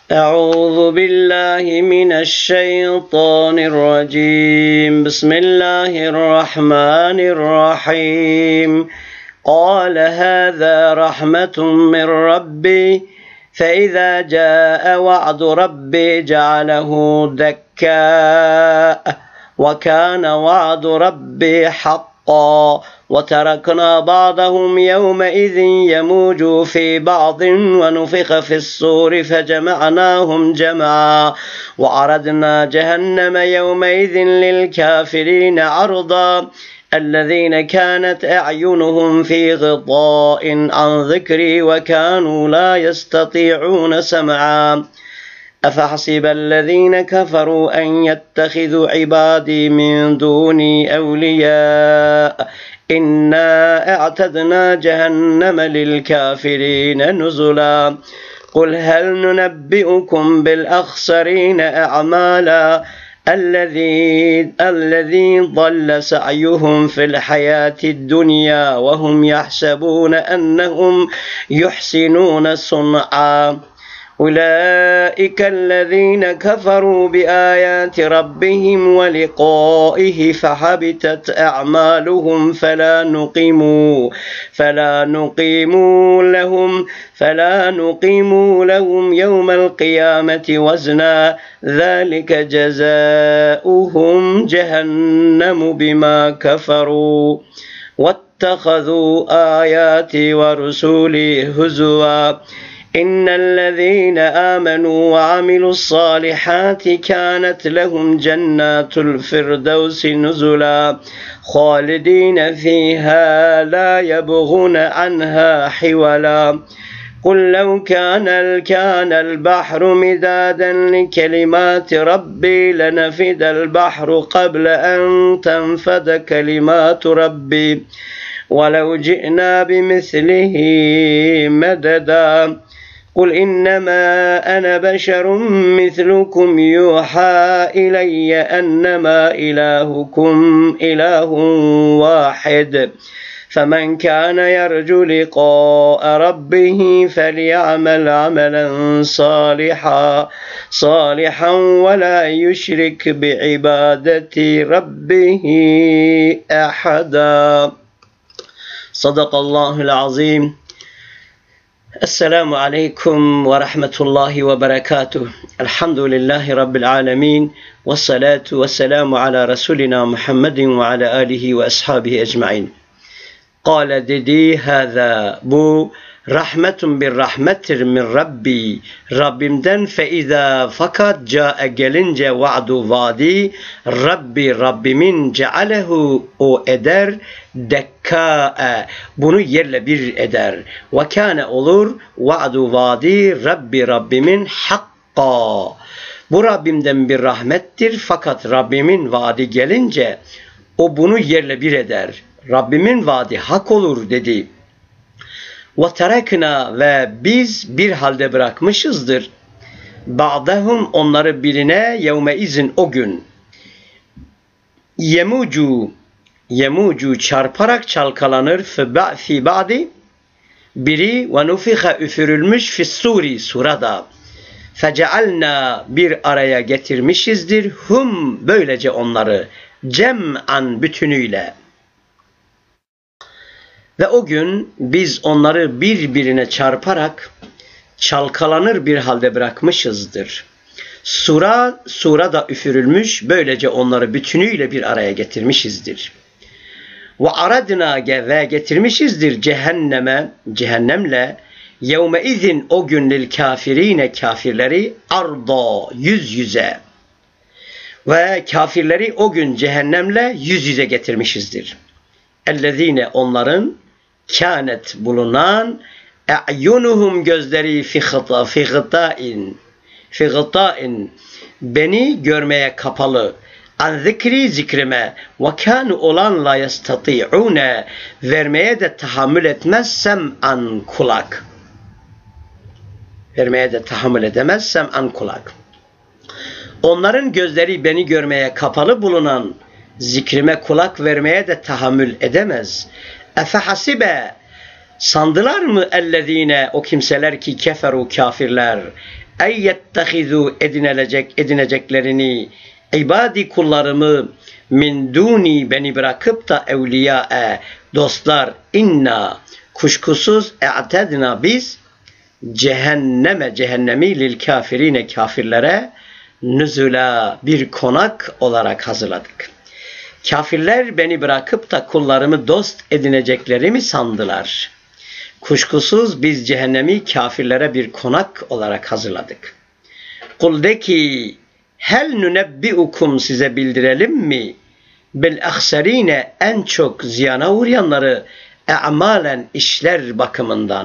أعوذ بالله من الشيطان الرجيم. بسم الله الرحمن الرحيم. قال هذا رحمة من ربي فإذا جاء وعد ربي جعله دكاء وكان وعد ربي حقا وتركنا بعضهم يومئذ يموج في بعض ونفخ في الصور فجمعناهم جمعا وعرضنا جهنم يومئذ للكافرين عرضا الذين كانت أعينهم في غطاء عن ذكري وكانوا لا يستطيعون سمعا أفحسب الذين كفروا أن يتخذوا عبادي من دوني أولياء إنا أعتدنا جهنم للكافرين نزلا قل هل ننبئكم بالأخسرين أعمالا الذي ضل سعيهم في الحياة الدنيا وهم يحسبون أنهم يحسنون صنعا أولئك الذين كفروا بآيات ربهم ولقائه فحبطت أعمالهم فلا نقيم لهم يوم القيامة وزنا ذلك جزاؤهم جهنم بما كفروا واتخذوا آياتي ورسولي هزوا إن الذين آمنوا وعملوا الصالحات كانت لهم جنات الفردوس نزلا خالدين فيها لا يبغون عنها حولا قل لو كان البحر مدادا لكلمات ربي لنفد البحر قبل أن تنفد كلمات ربي ولو جئنا بمثله مددا قل إنما أنا بشر مثلكم يوحى إلي أنما إلهكم إله واحد فمن كان يرجو لقاء ربه فليعمل عملا صالحا ولا يشرك بعبادة ربه أحدا. صدق الله العظيم. السلام عليكم ورحمة الله وبركاته. الحمد لله رب العالمين والصلاة والسلام على رسولنا محمد وعلى آله وأصحابه أجمعين. قال dedi هذا bu rahmetun bir rahmettir min Rabbi Rabbimden feiza fakat cae gelince va'du vadi Rabbimin cealehu o eder dekkae bunu yerle bir eder ve kâne olur va'du vadi Rabbimin hakka bu Rabbimden bir rahmettir fakat Rabbimin vaadi gelince o bunu yerle bir eder. Rabbimin vaadi hak olur dedi. وَتَرَكْنَا ve biz bir halde bırakmışızdır. Ba'dahum onları birine yevmeizin o gün. Yemucu çarparak çalkalanır fi ba'di biri ve nufiha üfürülmüş fissuri surada. Fecealna bir araya getirmişizdir. Böylece onları cem'an bütünüyle. Ve o gün biz onları birbirine çarparak çalkalanır bir halde bırakmışızdır. Sura da üfürülmüş, böylece onları bütünüyle bir araya getirmişizdir. Ve aradna ve getirmişizdir cehennemle yevmeizin o gün lil kafirine kafirleri arda yüz yüze ve kafirleri o gün cehennemle yüz yüze getirmişizdir. Ellezine onların kânet bulunan e'yunuhum gözleri fi gıtâin beni görmeye kapalı an zikri zikrime ve kânu olan la yestati'ûne vermeye de tahammül etmezsem an kulak onların gözleri beni görmeye kapalı bulunan zikrime kulak vermeye de tahammül edemez. Efehasibe Sandılar mı ellezine, o kimseler ki keferu, kafirler, ey yettehizu, edineceklerini, ibadi, kullarımı, min duni, beni bırakıp da, evliyae, dostlar, inna, kuşkusuz, e'tedna, biz cehennemi lil kafirine, kafirlere, nüzula, bir konak olarak hazırladık. Kafirler beni bırakıp da kullarımı dost edineceklerimi sandılar. Kuşkusuz biz cehennemi kafirlere bir konak olarak hazırladık. Kul de ki, hel nünebbiukum, size bildirelim mi? Bil ahserine, en çok ziyana uğrayanları, e'malen, işler bakımından.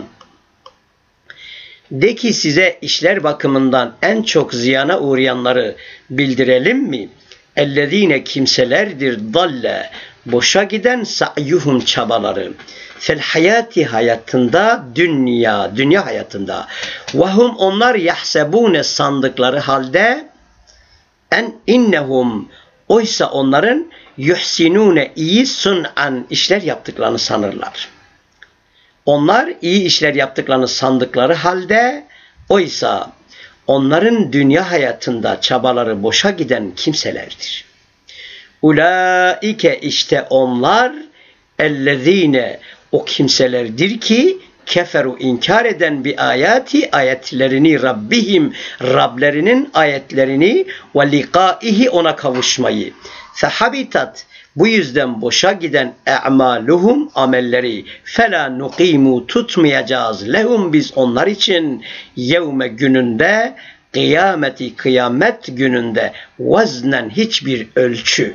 De ki, size işler bakımından en çok ziyana uğrayanları bildirelim mi? Ellezine, kimselerdir, dalle, boşa giden, sa'yuhum, çabaları, fel hayati, hayatında, dünya hayatında, vahum, onlar, yahsebune, sandıkları halde, en innehum, oysa onların, yuhsinune, iyi, sun'an, işler yaptıklarını sanırlar. Onlar iyi işler yaptıklarını sandıkları halde, oysa onların dünya hayatında çabaları boşa giden kimselerdir. Ulaike, işte onlar, ellezine, o kimselerdir ki, keferu, inkar eden bir ayati, ayetlerini, Rabbihim, Rablerinin ayetlerini, ve liqaihi, ona kavuşmayı, fehabitat, bu yüzden boşa giden, e'maluhum, amelleri, fela nuqimu, tutmayacağız, lehum, biz onlar için, yevme, gününde, kıyameti, kıyamet gününde, veznen, hiçbir ölçü.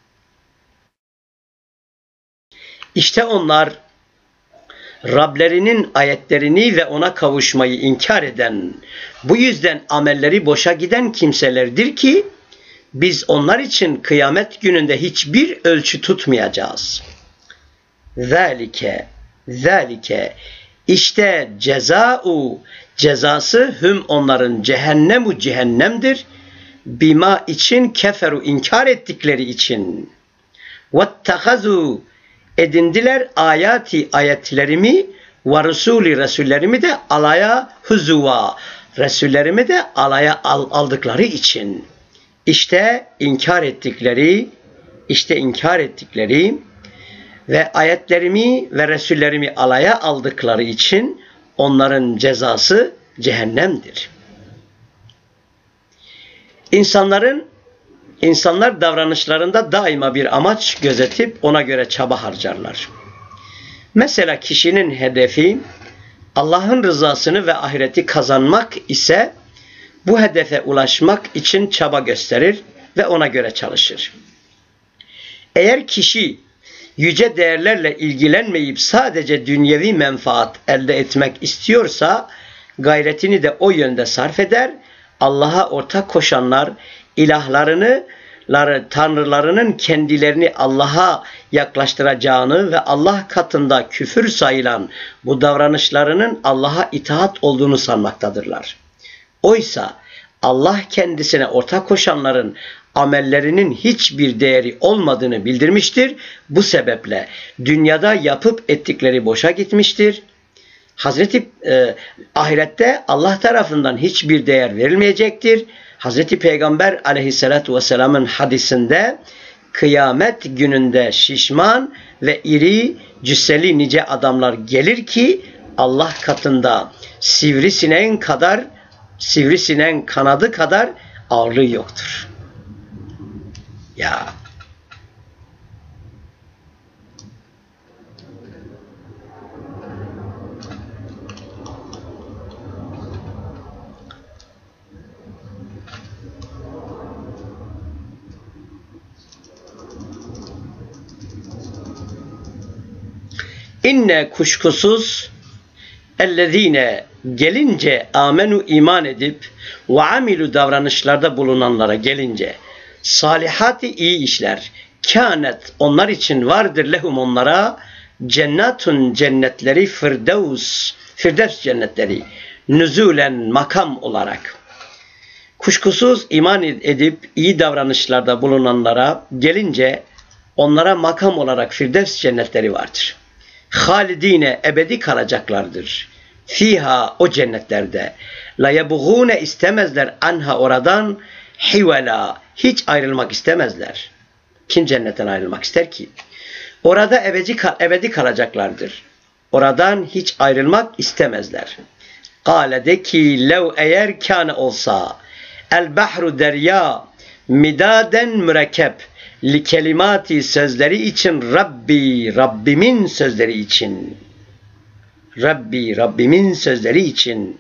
İşte onlar, Rablerinin ayetlerini ve ona kavuşmayı inkar eden, bu yüzden amelleri boşa giden kimselerdir ki, biz onlar için kıyamet gününde hiçbir ölçü tutmayacağız. Zalike, işte cezası, hüm, onların, cehennemu, cehennemdir, bima, için, keferu, inkar ettikleri için, vettehazu, edindiler, ayetlerimi, ve rusuli, resullerimi de alaya, huzuva, resullerimi de alaya aldıkları için. İşte inkar ettikleri ve ayetlerimi ve resullerimi alaya aldıkları için onların cezası cehennemdir. İnsanlar davranışlarında daima bir amaç gözetip ona göre çaba harcarlar. Mesela kişinin hedefi Allah'ın rızasını ve ahireti kazanmak ise bu hedefe ulaşmak için çaba gösterir ve ona göre çalışır. Eğer kişi yüce değerlerle ilgilenmeyip sadece dünyevi menfaat elde etmek istiyorsa, gayretini de o yönde sarf eder, Allah'a ortak koşanlar, tanrılarının kendilerini Allah'a yaklaştıracağını ve Allah katında küfür sayılan bu davranışlarının Allah'a itaat olduğunu sanmaktadırlar. Oysa Allah kendisine ortak koşanların amellerinin hiçbir değeri olmadığını bildirmiştir. Bu sebeple dünyada yapıp ettikleri boşa gitmiştir. Ahirette Allah tarafından hiçbir değer verilmeyecektir. Hazreti Peygamber aleyhissalatu vesselamın hadisinde, kıyamet gününde şişman ve iri cüsseli nice adamlar gelir ki Allah katında sivrisineğin kanadı kadar ağırlığı yoktur. Ya. İnne, kuşkusuz, ellezine, gelince, amenu, iman edip ve amilu, davranışlarda bulunanlara gelince, salihati, iyi işler, kânet, onlar için vardır, lehum, onlara, cennetun, cennetleri, firdevs cennetleri, nüzulen, makam olarak. Kuşkusuz iman edip iyi davranışlarda bulunanlara gelince, onlara makam olarak firdevs cennetleri vardır. halidine ebedi kalacaklardır. Fiha o cennetlerde. La yebğune istemezler anha oradan hivela hiç ayrılmak istemezler. Kim cennetten ayrılmak ister ki? Orada ebedi kalacaklardır. Oradan hiç ayrılmak istemezler. Kâle de ki lev eğer kâne olsa el bahru derya midaden mürekkep li kelimati sözleri için Rabbi Rabbimin sözleri için Rabbi Rabbimin sözleri için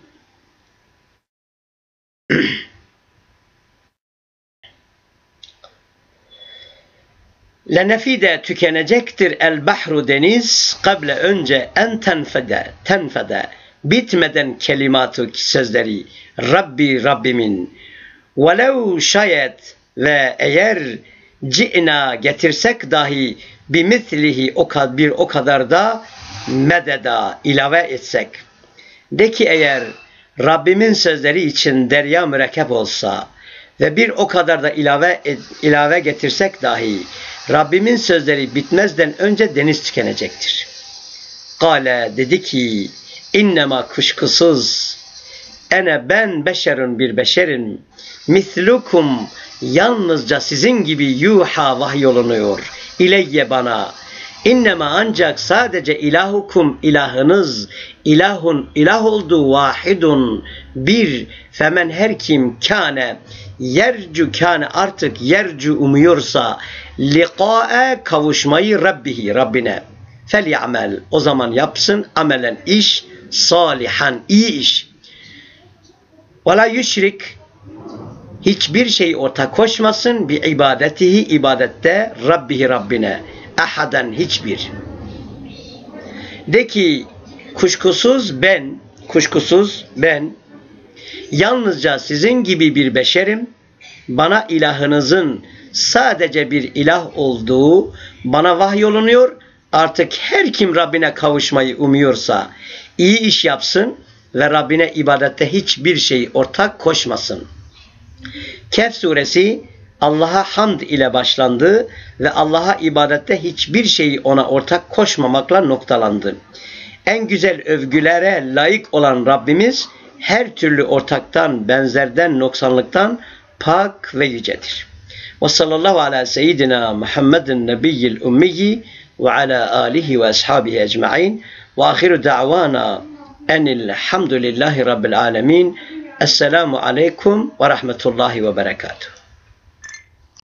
lenefide tükenecektir el bahru deniz kable önce en tenfede bitmeden kelimatı sözleri Rabbi Rabbimin velev şayet ve eğer ci'na getirsek dahi bimislihi o kadar da mededa ilave etsek. De ki eğer Rabbimin sözleri için derya mürekkep olsa ve bir o kadar da ilave getirsek dahi Rabbimin sözleri bitmezden önce deniz tükenecektir. Kale dedi ki innema kuşkusuz ene ben beşerun bir beşerim mislukum yalnızca sizin gibi yuha vahyolunuyor ileyye bana. İnnema ancak sadece ilahukum ilahınız ilah olduğu vahidun bir femen her kim kâne yercu kâne artık yercu umuyorsa liqa'e kavuşmayı Rabbihi Rabbine felyamel o zaman yapsın amelen iş salihan iyi iş ve la yüşrik hiçbir şey ortak koşmasın bi ibadetihi ibadette Rabbihi Rabbine ahaden hiçbir. De ki kuşkusuz ben yalnızca sizin gibi bir beşerim. Bana ilahınızın sadece bir ilah olduğu bana vahyolunuyor. Artık her kim Rabbine kavuşmayı umuyorsa iyi iş yapsın ve Rabbine ibadette hiçbir şey ortak koşmasın. Kehf suresi Allah'a hamd ile başlandı ve Allah'a ibadette hiçbir şeyi ona ortak koşmamakla noktalandı. En güzel övgülere layık olan Rabbimiz her türlü ortaktan, benzerden, noksanlıktan pak ve yücedir. Ve sallallahu ala seyyidina Muhammedin nebiyyil ummiyi ve ala alihi ve ashabihi ecma'in ve ahiru da'vana enilhamdülillahi rabbil alemin. Esselamu aleyküm ve rahmetullahi ve berekatuhu.